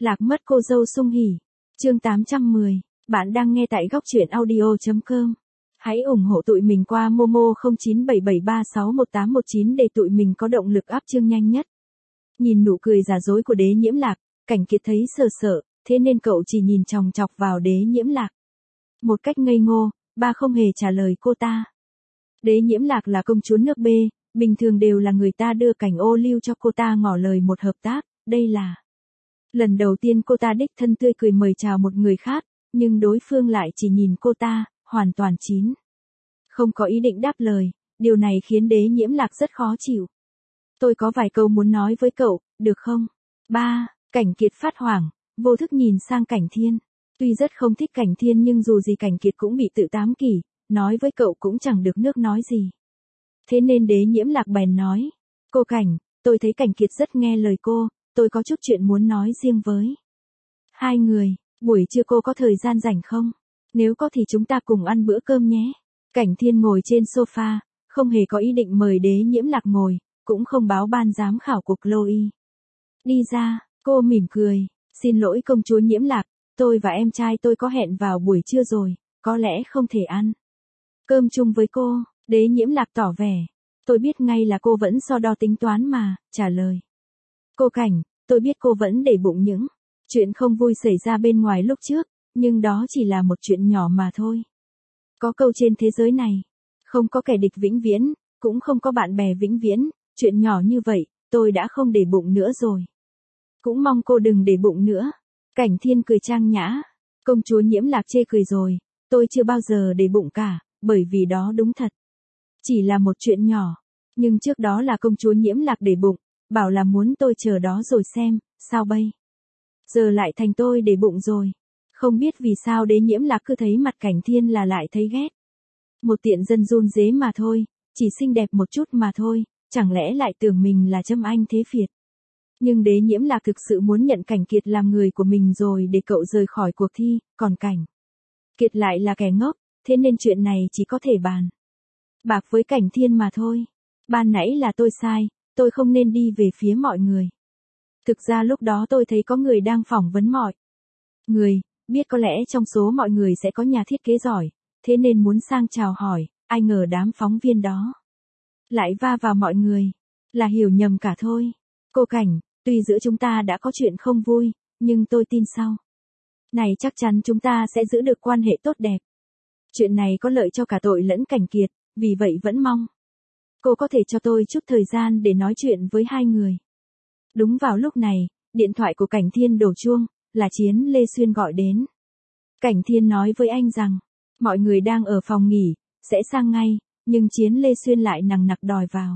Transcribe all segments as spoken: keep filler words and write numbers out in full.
Lạc mất cô dâu sung hỉ. Chương tám trăm mười. Bạn đang nghe tại góc truyện audio chấm com. Hãy ủng hộ tụi mình qua Momo không chín bảy bảy ba sáu một tám một chín để tụi mình có động lực up chương nhanh nhất. Nhìn nụ cười giả dối của Đế Nhiễm Lạc, Cảnh Kiệt thấy sợ sợ, thế nên cậu chỉ nhìn chòng chọc vào Đế Nhiễm Lạc. Một cách ngây ngô, ba không hề trả lời cô ta. Đế Nhiễm Lạc là công chúa nước B, bình thường đều là người ta đưa cảnh ô liu cho cô ta ngỏ lời một hợp tác, đây là lần đầu tiên cô ta đích thân tươi cười mời chào một người khác, nhưng đối phương lại chỉ nhìn cô ta, hoàn toàn chín. Không có ý định đáp lời, điều này khiến Đế Nhiễm Lạc rất khó chịu. Tôi có vài câu muốn nói với cậu, được không? Ba, Cảnh Kiệt phát hoảng, vô thức nhìn sang Cảnh Thiên. Tuy rất không thích Cảnh Thiên nhưng dù gì Cảnh Kiệt cũng bị tự tám kỷ, nói với cậu cũng chẳng được nước nói gì. Thế nên Đế Nhiễm Lạc bèn nói, cô Cảnh, tôi thấy Cảnh Kiệt rất nghe lời cô, tôi có chút chuyện muốn nói riêng với hai người, buổi trưa cô có thời gian rảnh không? Nếu có thì chúng ta cùng ăn bữa cơm nhé. Cảnh Thiên ngồi trên sofa, không hề có ý định mời Đế Nhiễm Lạc ngồi, cũng không báo ban giám khảo của Chloe. Đi ra, cô mỉm cười, xin lỗi công chúa Nhiễm Lạc, tôi và em trai tôi có hẹn vào buổi trưa rồi, có lẽ không thể ăn cơm chung với cô. Đế Nhiễm Lạc tỏ vẻ, tôi biết ngay là cô vẫn so đo tính toán mà, trả lời. Cô Cảnh, tôi biết cô vẫn để bụng những chuyện không vui xảy ra bên ngoài lúc trước, nhưng đó chỉ là một chuyện nhỏ mà thôi. Có câu trên thế giới này, không có kẻ địch vĩnh viễn, cũng không có bạn bè vĩnh viễn, chuyện nhỏ như vậy, tôi đã không để bụng nữa rồi. Cũng mong cô đừng để bụng nữa. Cảnh Thiên cười trang nhã, công chúa Nhiễm Lạc chê cười rồi, tôi chưa bao giờ để bụng cả, bởi vì đó đúng thật. Chỉ là một chuyện nhỏ, nhưng trước đó là công chúa Nhiễm Lạc để bụng, bảo là muốn tôi chờ đó rồi xem, sao bây? Giờ lại thành tôi để bụng rồi. Không biết vì sao Đế Nhiễm Lạc cứ thấy mặt Cảnh Thiên là lại thấy ghét. Một tiện dân run rế mà thôi, chỉ xinh đẹp một chút mà thôi, chẳng lẽ lại tưởng mình là Trâm Anh thế Phiệt. Nhưng Đế Nhiễm Lạc thực sự muốn nhận Cảnh Kiệt làm người của mình rồi để cậu rời khỏi cuộc thi, còn Cảnh Kiệt lại là kẻ ngốc, thế nên chuyện này chỉ có thể bàn bạc với Cảnh Thiên mà thôi. Ban nãy là tôi sai, tôi không nên đi về phía mọi người. Thực ra lúc đó tôi thấy có người đang phỏng vấn mọi người, biết có lẽ trong số mọi người sẽ có nhà thiết kế giỏi, thế nên muốn sang chào hỏi, ai ngờ đám phóng viên đó lại va vào mọi người, là hiểu nhầm cả thôi. Cô Cảnh, tuy giữa chúng ta đã có chuyện không vui, nhưng tôi tin sau này chắc chắn chúng ta sẽ giữ được quan hệ tốt đẹp. Chuyện này có lợi cho cả tội lẫn Cảnh Kiệt, vì vậy vẫn mong cô có thể cho tôi chút thời gian để nói chuyện với hai người. Đúng vào lúc này, điện thoại của Cảnh Thiên đổ chuông, là Chiến Lê Xuyên gọi đến. Cảnh Thiên nói với anh rằng, mọi người đang ở phòng nghỉ, sẽ sang ngay, nhưng Chiến Lê Xuyên lại nằng nặc đòi vào.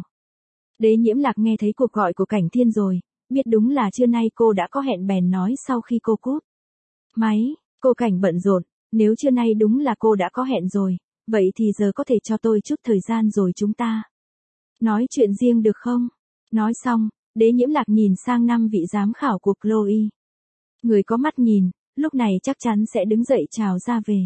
Đế Nhiễm Lạc nghe thấy cuộc gọi của Cảnh Thiên rồi, biết đúng là trưa nay cô đã có hẹn bèn nói sau khi cô cúp máy. Cô Cảnh bận rộn, nếu trưa nay đúng là cô đã có hẹn rồi, vậy thì giờ có thể cho tôi chút thời gian rồi chúng ta nói chuyện riêng được không? Nói xong, Đế Nhiễm Lạc nhìn sang năm vị giám khảo của Chloe. Người có mắt nhìn, lúc này chắc chắn sẽ đứng dậy chào ra về.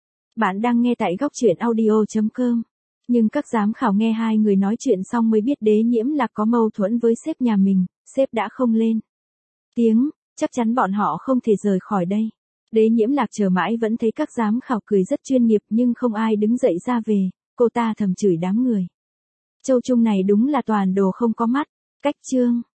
Bạn đang nghe tại góc truyện audio chấm com. Nhưng các giám khảo nghe hai người nói chuyện xong mới biết Đế Nhiễm Lạc có mâu thuẫn với sếp nhà mình, sếp đã không lên tiếng, chắc chắn bọn họ không thể rời khỏi đây. Đế Nhiễm Lạc chờ mãi vẫn thấy các giám khảo cười rất chuyên nghiệp nhưng không ai đứng dậy ra về, cô ta thầm chửi đám người Châu Trung này đúng là toàn đồ không có mắt. Cách chương